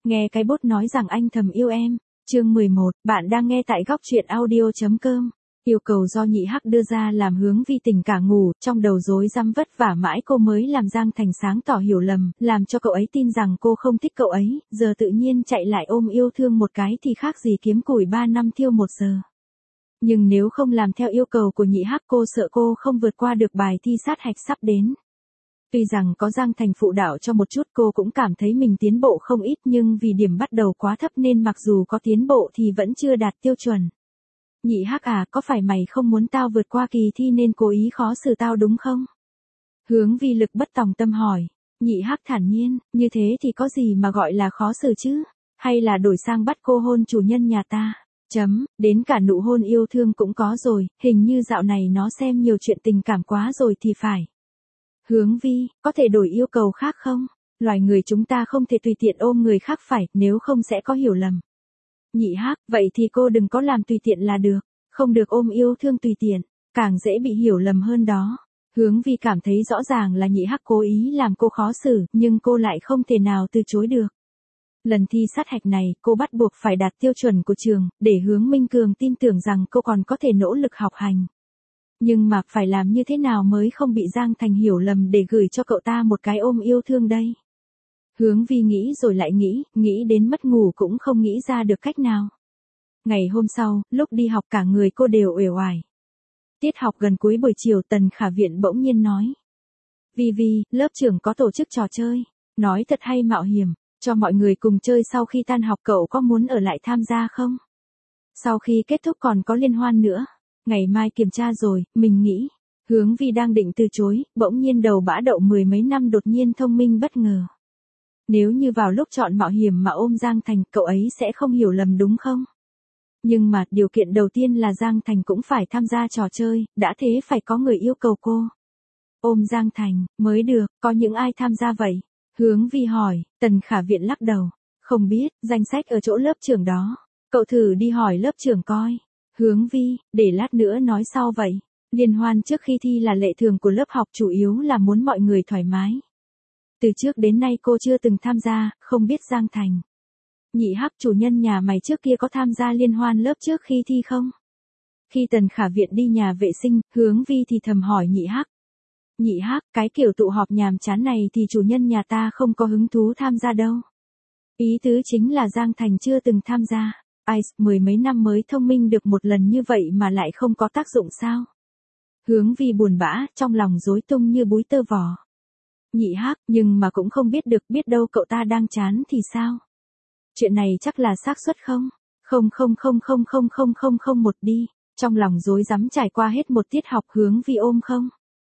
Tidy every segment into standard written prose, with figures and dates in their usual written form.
Nghe cái bút nói rằng anh thầm yêu em. Chương 11, bạn đang nghe tại góc truyện audio.com. Yêu cầu do Nhị Hắc đưa ra làm Hướng Vi tỉnh cả ngủ, trong đầu rối rắm vất vả mãi cô mới làm Giang Thành sáng tỏ hiểu lầm, làm cho cậu ấy tin rằng cô không thích cậu ấy, giờ tự nhiên chạy lại ôm yêu thương một cái thì khác gì kiếm củi 3 năm thiêu 1 giờ. Nhưng nếu không làm theo yêu cầu của Nhị Hắc cô sợ cô không vượt qua được bài thi sát hạch sắp đến. Tuy rằng có Giang Thành phụ đạo cho một chút cô cũng cảm thấy mình tiến bộ không ít nhưng vì điểm bắt đầu quá thấp nên mặc dù có tiến bộ thì vẫn chưa đạt tiêu chuẩn. Nhị Hắc à, có phải mày không muốn tao vượt qua kỳ thi nên cố ý khó xử tao đúng không? Hướng Vi lực bất tòng tâm hỏi. Nhị Hắc thản nhiên, như thế thì có gì mà gọi là khó xử chứ? Hay là đổi sang bắt cô hôn chủ nhân nhà ta? Đến cả nụ hôn yêu thương cũng có rồi, hình như dạo này nó xem nhiều chuyện tình cảm quá rồi thì phải. Hướng Vi, có thể đổi yêu cầu khác không? Loài người chúng ta không thể tùy tiện ôm người khác phải, nếu không sẽ có hiểu lầm. Nhị Hắc, vậy thì cô đừng có làm tùy tiện là được, không được ôm yêu thương tùy tiện, càng dễ bị hiểu lầm hơn đó. Hướng Vi cảm thấy rõ ràng là Nhị Hắc cố ý làm cô khó xử, nhưng cô lại không thể nào từ chối được. Lần thi sát hạch này, cô bắt buộc phải đạt tiêu chuẩn của trường, để Hướng Minh Cường tin tưởng rằng cô còn có thể nỗ lực học hành. Nhưng mà phải làm như thế nào mới không bị Giang Thành hiểu lầm để gửi cho cậu ta một cái ôm yêu thương đây? Hướng Vi nghĩ rồi lại nghĩ đến mất ngủ cũng không nghĩ ra được cách nào. Ngày hôm sau, lúc đi học cả người cô đều uể oải. Tiết học gần cuối buổi chiều Tần Khả Viện bỗng nhiên nói. Vi, lớp trưởng có tổ chức trò chơi, nói thật hay mạo hiểm, cho mọi người cùng chơi sau khi tan học cậu có muốn ở lại tham gia không? Sau khi kết thúc còn có liên hoan nữa. Ngày mai kiểm tra rồi, mình nghĩ. Hướng Vi đang định từ chối, bỗng nhiên đầu bã đậu 10 mấy năm đột nhiên thông minh bất ngờ. Nếu như vào lúc chọn mạo hiểm mà ôm Giang Thành, cậu ấy sẽ không hiểu lầm đúng không? Nhưng mà, điều kiện đầu tiên là Giang Thành cũng phải tham gia trò chơi, đã thế phải có người yêu cầu cô. Ôm Giang Thành, mới được, có những ai tham gia vậy? Hướng Vi hỏi, Tần Khả Viện lắc đầu. Không biết, danh sách ở chỗ lớp trưởng đó. Cậu thử đi hỏi lớp trưởng coi. Hướng Vi, để lát nữa nói sau vậy. Liên hoan trước khi thi là lệ thường của lớp học chủ yếu là muốn mọi người thoải mái. Từ trước đến nay cô chưa từng tham gia, không biết Giang Thành. Nhị Hắc chủ nhân nhà mày trước kia có tham gia liên hoan lớp trước khi thi không? Khi Tần Khả Viện đi nhà vệ sinh, Hướng Vi thì thầm hỏi Nhị Hắc. Nhị Hắc, cái kiểu tụ họp nhàm chán này thì chủ nhân nhà ta không có hứng thú tham gia đâu. Ý tứ chính là Giang Thành chưa từng tham gia. Ai, 10 mấy năm mới thông minh được một lần như vậy mà lại không có tác dụng sao? Hướng Vi buồn bã, trong lòng rối tung như búi tơ vò. Nhị Hắc, nhưng mà cũng không biết được, biết đâu cậu ta đang chán thì sao? Chuyện này chắc là xác suất không? Không một đi. Trong lòng rối rắm trải qua hết một tiết học Hướng Vi ôm không?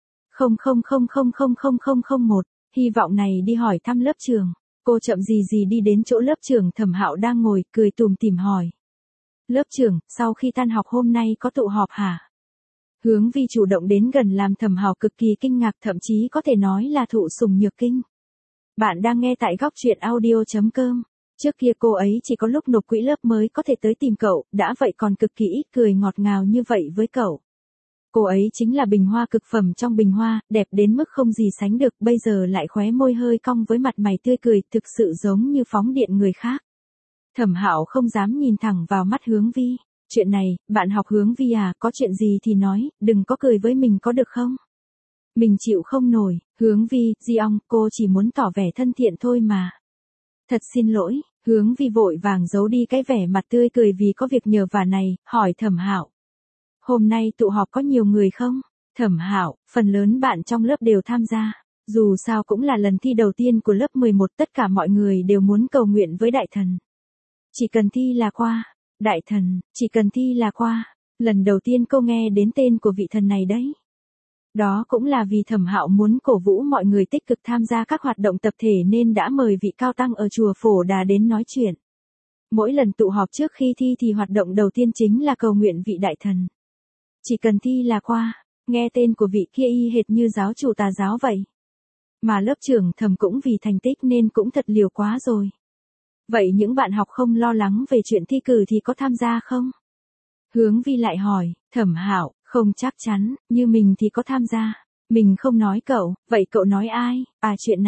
Không một. Hy vọng này đi hỏi thăm lớp trưởng. Cô chậm gì đi đến chỗ lớp trưởng Thẩm Hạo đang ngồi, cười tủm tỉm hỏi. Lớp trưởng, sau khi tan học hôm nay có tụ họp hả? Hướng Vi chủ động đến gần làm Thẩm Hạo cực kỳ kinh ngạc, thậm chí có thể nói là thụ sủng nhược kinh. Bạn đang nghe tại góc truyện audio.com. Trước kia cô ấy chỉ có lúc nộp quỹ lớp mới có thể tới tìm cậu, đã vậy còn cực kỳ ít cười ngọt ngào như vậy với cậu. Cô ấy chính là bình hoa cực phẩm trong bình hoa, đẹp đến mức không gì sánh được, bây giờ lại khóe môi hơi cong với mặt mày tươi cười, thực sự giống như phóng điện người khác. Thẩm Hạo không dám nhìn thẳng vào mắt Hướng Vi. Chuyện này, bạn học Hướng Vi à, có chuyện gì thì nói, đừng có cười với mình có được không? Mình chịu không nổi. Hướng Vi, Di ong, cô chỉ muốn tỏ vẻ thân thiện thôi mà. Thật xin lỗi. Hướng Vi vội vàng giấu đi cái vẻ mặt tươi cười vì có việc nhờ vả này, hỏi Thẩm Hạo. Hôm nay tụ họp có nhiều người không? Thẩm Hạo, phần lớn bạn trong lớp đều tham gia. Dù sao cũng là lần thi đầu tiên của lớp 11, tất cả mọi người đều muốn cầu nguyện với đại thần. Chỉ cần thi là qua. Đại thần, chỉ cần thi là qua. Lần đầu tiên cô nghe đến tên của vị thần này đấy. Đó cũng là vì Thẩm Hạo muốn cổ vũ mọi người tích cực tham gia các hoạt động tập thể nên đã mời vị cao tăng ở chùa Phổ Đà đến nói chuyện. Mỗi lần tụ họp trước khi thi thì hoạt động đầu tiên chính là cầu nguyện vị đại thần. Chỉ cần thi là qua, nghe tên của vị kia y hệt như giáo chủ tà giáo vậy. Mà lớp trưởng Thẩm cũng vì thành tích nên cũng thật liều quá rồi. Vậy những bạn học không lo lắng về chuyện thi cử thì có tham gia không? Hướng Vi lại hỏi, Thẩm Hạo, không chắc chắn, như mình thì có tham gia. Mình không nói cậu, vậy cậu nói ai? À chuyện này,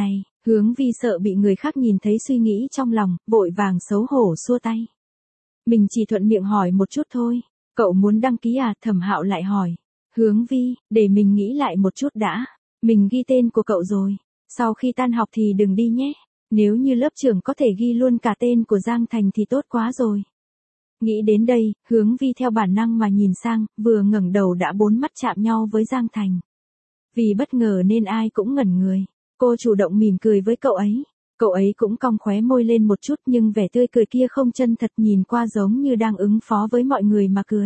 Hướng Vi sợ bị người khác nhìn thấy suy nghĩ trong lòng, vội vàng xấu hổ xua tay. Mình chỉ thuận miệng hỏi một chút thôi. Cậu muốn đăng ký à? Thẩm Hạo lại hỏi. Hướng Vi, để mình nghĩ lại một chút đã. Mình ghi tên của cậu rồi. Sau khi tan học thì đừng đi nhé. Nếu như lớp trưởng có thể ghi luôn cả tên của Giang Thành thì tốt quá rồi. Nghĩ đến đây, Hướng Vi theo bản năng mà nhìn sang, vừa ngẩng đầu đã bốn mắt chạm nhau với Giang Thành. Vì bất ngờ nên ai cũng ngẩn người. Cô chủ động mỉm cười với cậu ấy. Cậu ấy cũng cong khóe môi lên một chút nhưng vẻ tươi cười kia không chân thật, nhìn qua giống như đang ứng phó với mọi người mà cười.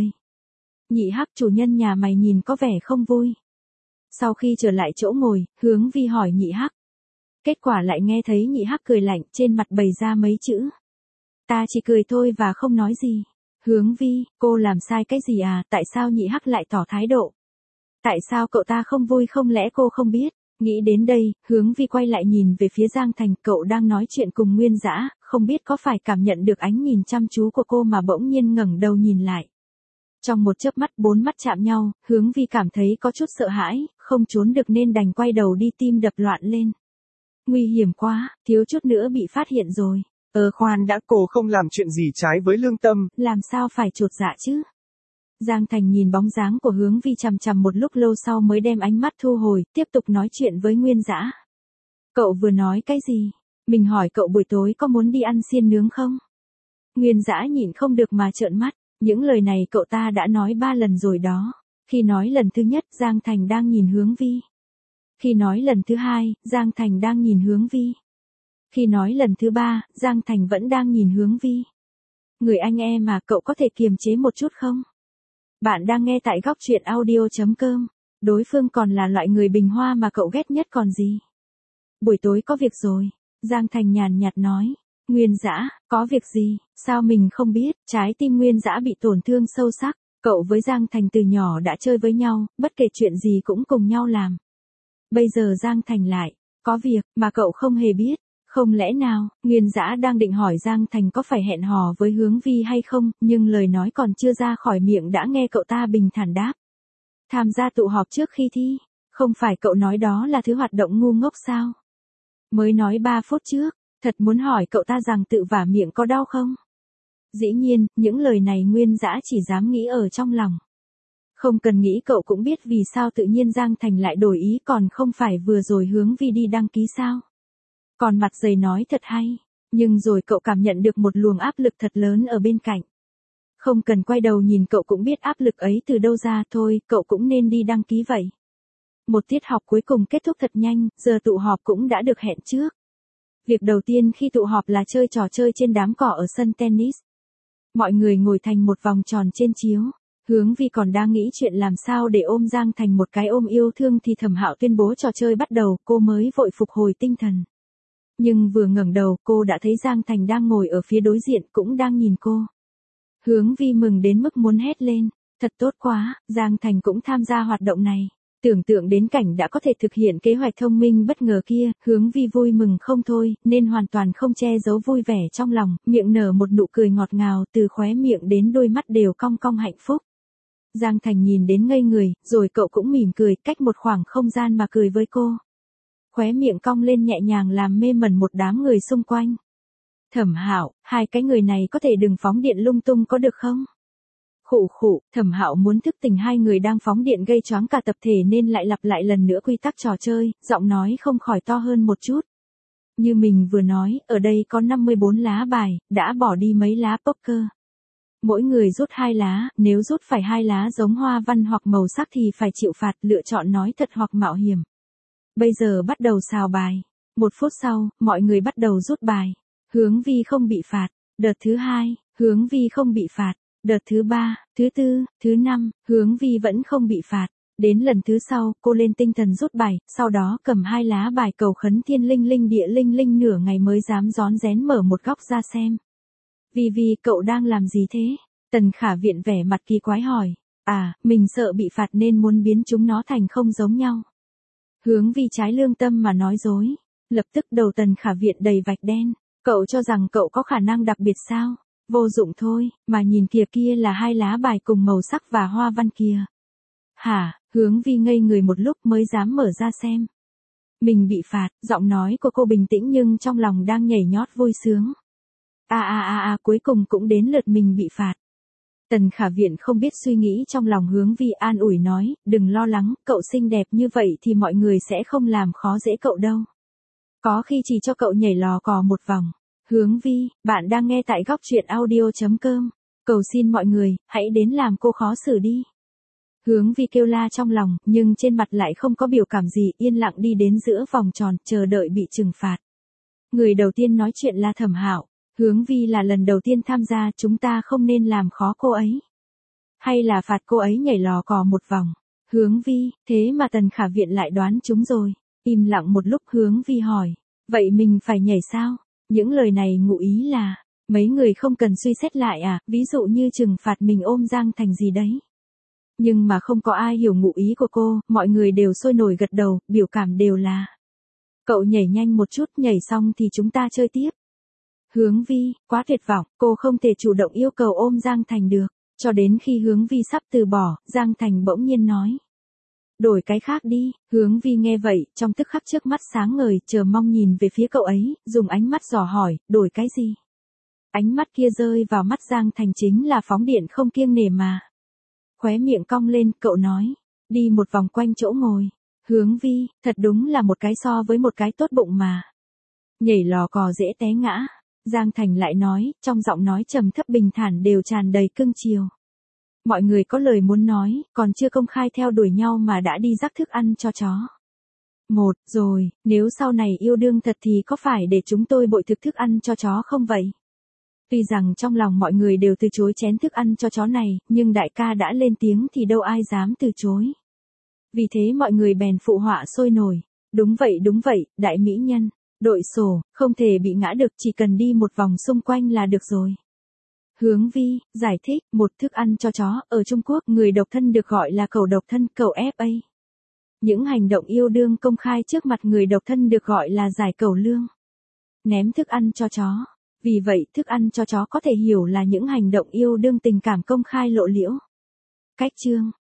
Nhị Hắc, chủ nhân nhà mày nhìn có vẻ không vui. Sau khi trở lại chỗ ngồi, Hướng Vi hỏi Nhị Hắc. Kết quả lại nghe thấy Nhị Hắc cười lạnh, trên mặt bày ra mấy chữ. Ta chỉ cười thôi và không nói gì. Hướng Vi, cô làm sai cái gì à? Tại sao Nhị Hắc lại tỏ thái độ? Tại sao cậu ta không vui, không lẽ cô không biết? Nghĩ đến đây, Hướng Vi quay lại nhìn về phía Giang Thành, cậu đang nói chuyện cùng Nguyên Dã, không biết có phải cảm nhận được ánh nhìn chăm chú của cô mà bỗng nhiên ngẩng đầu nhìn lại. Trong một chớp mắt bốn mắt chạm nhau, Hướng Vi cảm thấy có chút sợ hãi, không trốn được nên đành quay đầu đi, tim đập loạn lên. Nguy hiểm quá, thiếu chút nữa bị phát hiện rồi. Khoan đã, cô không làm chuyện gì trái với lương tâm. Làm sao phải chột dạ chứ? Giang Thành nhìn bóng dáng của Hướng Vi chằm chằm một lúc lâu sau mới đem ánh mắt thu hồi, tiếp tục nói chuyện với Nguyên Dã. Cậu vừa nói cái gì? Mình hỏi cậu buổi tối có muốn đi ăn xiên nướng không? Nguyên Dã nhịn không được mà trợn mắt, những lời này cậu ta đã nói 3 lần rồi đó. Khi nói lần thứ nhất, Giang Thành đang nhìn Hướng Vi. Khi nói lần thứ hai, Giang Thành đang nhìn Hướng Vi. Khi nói lần thứ 3, Giang Thành vẫn đang nhìn Hướng Vi. Người anh em mà, cậu có thể kiềm chế một chút không? Bạn đang nghe tại góc truyện audio.com. Đối phương còn là loại người bình hoa mà cậu ghét nhất còn gì. Buổi tối có việc rồi. Giang Thành nhàn nhạt nói. Nguyên Dã, có việc gì? Sao mình không biết? Trái tim Nguyên Dã bị tổn thương sâu sắc. Cậu với Giang Thành từ nhỏ đã chơi với nhau, bất kể chuyện gì cũng cùng nhau làm. Bây giờ Giang Thành lại có việc mà cậu không hề biết. Không lẽ nào, Nguyên Dã đang định hỏi Giang Thành có phải hẹn hò với Hướng Vi hay không, nhưng lời nói còn chưa ra khỏi miệng đã nghe cậu ta bình thản đáp. Tham gia tụ họp trước khi thi, không phải cậu nói đó là thứ hoạt động ngu ngốc sao? Mới nói 3 phút trước, thật muốn hỏi cậu ta rằng tự vả miệng có đau không? Dĩ nhiên, những lời này Nguyên Dã chỉ dám nghĩ ở trong lòng. Không cần nghĩ cậu cũng biết vì sao tự nhiên Giang Thành lại đổi ý, còn không phải vừa rồi Hướng Vi đi đăng ký sao? Còn mặt dày nói thật hay, nhưng rồi cậu cảm nhận được một luồng áp lực thật lớn ở bên cạnh. Không cần quay đầu nhìn cậu cũng biết áp lực ấy từ đâu ra, thôi, cậu cũng nên đi đăng ký vậy. Một tiết học cuối cùng kết thúc thật nhanh, giờ tụ họp cũng đã được hẹn trước. Việc đầu tiên khi tụ họp là chơi trò chơi trên đám cỏ ở sân tennis. Mọi người ngồi thành một vòng tròn trên chiếu. Hướng Vi còn đang nghĩ chuyện làm sao để ôm Giang Thành một cái ôm yêu thương thì Thẩm Hạo tuyên bố trò chơi bắt đầu, cô mới vội phục hồi tinh thần. Nhưng vừa ngẩng đầu, cô đã thấy Giang Thành đang ngồi ở phía đối diện cũng đang nhìn cô. Hướng Vi mừng đến mức muốn hét lên, thật tốt quá, Giang Thành cũng tham gia hoạt động này. Tưởng tượng đến cảnh đã có thể thực hiện kế hoạch thông minh bất ngờ kia, Hướng Vi vui mừng không thôi, nên hoàn toàn không che giấu vui vẻ trong lòng, miệng nở một nụ cười ngọt ngào, từ khóe miệng đến đôi mắt đều cong cong hạnh phúc. Giang Thành nhìn đến ngây người, rồi cậu cũng mỉm cười, cách một khoảng không gian mà cười với cô. Khóe miệng cong lên nhẹ nhàng làm mê mẩn một đám người xung quanh. Thẩm Hạo, hai cái người này có thể đừng phóng điện lung tung có được không? Khụ khụ, Thẩm Hạo muốn thức tỉnh hai người đang phóng điện gây choáng cả tập thể nên lại lặp lại lần nữa quy tắc trò chơi, giọng nói không khỏi to hơn một chút. Như mình vừa nói, ở đây có 54 lá bài, đã bỏ đi mấy lá poker. Mỗi người rút 2 lá, nếu rút phải 2 lá giống hoa văn hoặc màu sắc thì phải chịu phạt, lựa chọn nói thật hoặc mạo hiểm. Bây giờ bắt đầu xào bài. 1 phút sau, mọi người bắt đầu rút bài. Hướng Vi không bị phạt. Đợt thứ 2, Hướng Vi không bị phạt. Đợt thứ 3, thứ 4, thứ 5, Hướng Vi vẫn không bị phạt. Đến lần thứ sau, cô lên tinh thần rút bài, sau đó cầm 2 lá bài cầu khấn thiên linh linh địa linh linh, nửa ngày mới dám rón rén mở một góc ra xem. Vi, cậu đang làm gì thế? Tần Khả Viện vẻ mặt kỳ quái hỏi. À, mình sợ bị phạt nên muốn biến chúng nó thành không giống nhau. Hướng Vi trái lương tâm mà nói dối. Lập tức đầu Tần Khả Viện đầy vạch đen. Cậu cho rằng cậu có khả năng đặc biệt sao? Vô dụng thôi, mà nhìn kìa, kia là 2 lá bài cùng màu sắc và hoa văn kìa. Hả? Hướng Vi ngây người một lúc mới dám mở ra xem. Mình bị phạt, giọng nói của cô bình tĩnh nhưng trong lòng đang nhảy nhót vui sướng. Cuối cùng cũng đến lượt mình bị phạt. Tần Khả Viện không biết suy nghĩ trong lòng Hướng Vi an ủi nói, đừng lo lắng, cậu xinh đẹp như vậy thì mọi người sẽ không làm khó dễ cậu đâu. Có khi chỉ cho cậu nhảy lò cò một vòng. Hướng Vi, bạn đang nghe tại góc truyện audio.com. Cầu xin mọi người, hãy đến làm cô khó xử đi. Hướng Vi kêu la trong lòng, nhưng trên mặt lại không có biểu cảm gì, yên lặng đi đến giữa vòng tròn, chờ đợi bị trừng phạt. Người đầu tiên nói chuyện là Thẩm Hạo. Hướng Vi là lần đầu tiên tham gia, chúng ta không nên làm khó cô ấy. Hay là phạt cô ấy nhảy lò cò một vòng. Hướng Vi, thế mà Tần Khả Viện lại đoán chúng rồi. Im lặng một lúc Hướng Vi hỏi. Vậy mình phải nhảy sao? Những lời này ngụ ý là, mấy người không cần suy xét lại à, ví dụ như trừng phạt mình ôm Giang Thành gì đấy. Nhưng mà không có ai hiểu ngụ ý của cô, mọi người đều sôi nổi gật đầu, biểu cảm đều là. Cậu nhảy nhanh một chút, nhảy xong thì chúng ta chơi tiếp. Hướng Vi, quá tuyệt vọng, cô không thể chủ động yêu cầu ôm Giang Thành được. Cho đến khi Hướng Vi sắp từ bỏ, Giang Thành bỗng nhiên nói. Đổi cái khác đi. Hướng Vi nghe vậy, trong tức khắc trước mắt sáng ngời, chờ mong nhìn về phía cậu ấy, dùng ánh mắt dò hỏi, đổi cái gì? Ánh mắt kia rơi vào mắt Giang Thành chính là phóng điện không kiêng nể mà. Khóe miệng cong lên, cậu nói, đi một vòng quanh chỗ ngồi. Hướng Vi, thật đúng là một cái so với một cái tốt bụng mà. Nhảy lò cò dễ té ngã. Giang Thành lại nói, trong giọng nói trầm thấp bình thản đều tràn đầy cưng chiều. Mọi người có lời muốn nói, còn chưa công khai theo đuổi nhau mà đã đi rắc thức ăn cho chó. Một, rồi, nếu sau này yêu đương thật thì có phải để chúng tôi bội thực thức ăn cho chó không vậy? Tuy rằng trong lòng mọi người đều từ chối chén thức ăn cho chó này, nhưng đại ca đã lên tiếng thì đâu ai dám từ chối. Vì thế mọi người bèn phụ họa sôi nổi. Đúng vậy, đại mỹ nhân. Đội sổ, không thể bị ngã được, chỉ cần đi một vòng xung quanh là được rồi. Hướng Vi, giải thích, một thức ăn cho chó, ở Trung Quốc, người độc thân được gọi là cẩu độc thân, cẩu FA. Những hành động yêu đương công khai trước mặt người độc thân được gọi là giải cẩu lương. Ném thức ăn cho chó. Vì vậy, thức ăn cho chó có thể hiểu là những hành động yêu đương tình cảm công khai lộ liễu. Cách chương,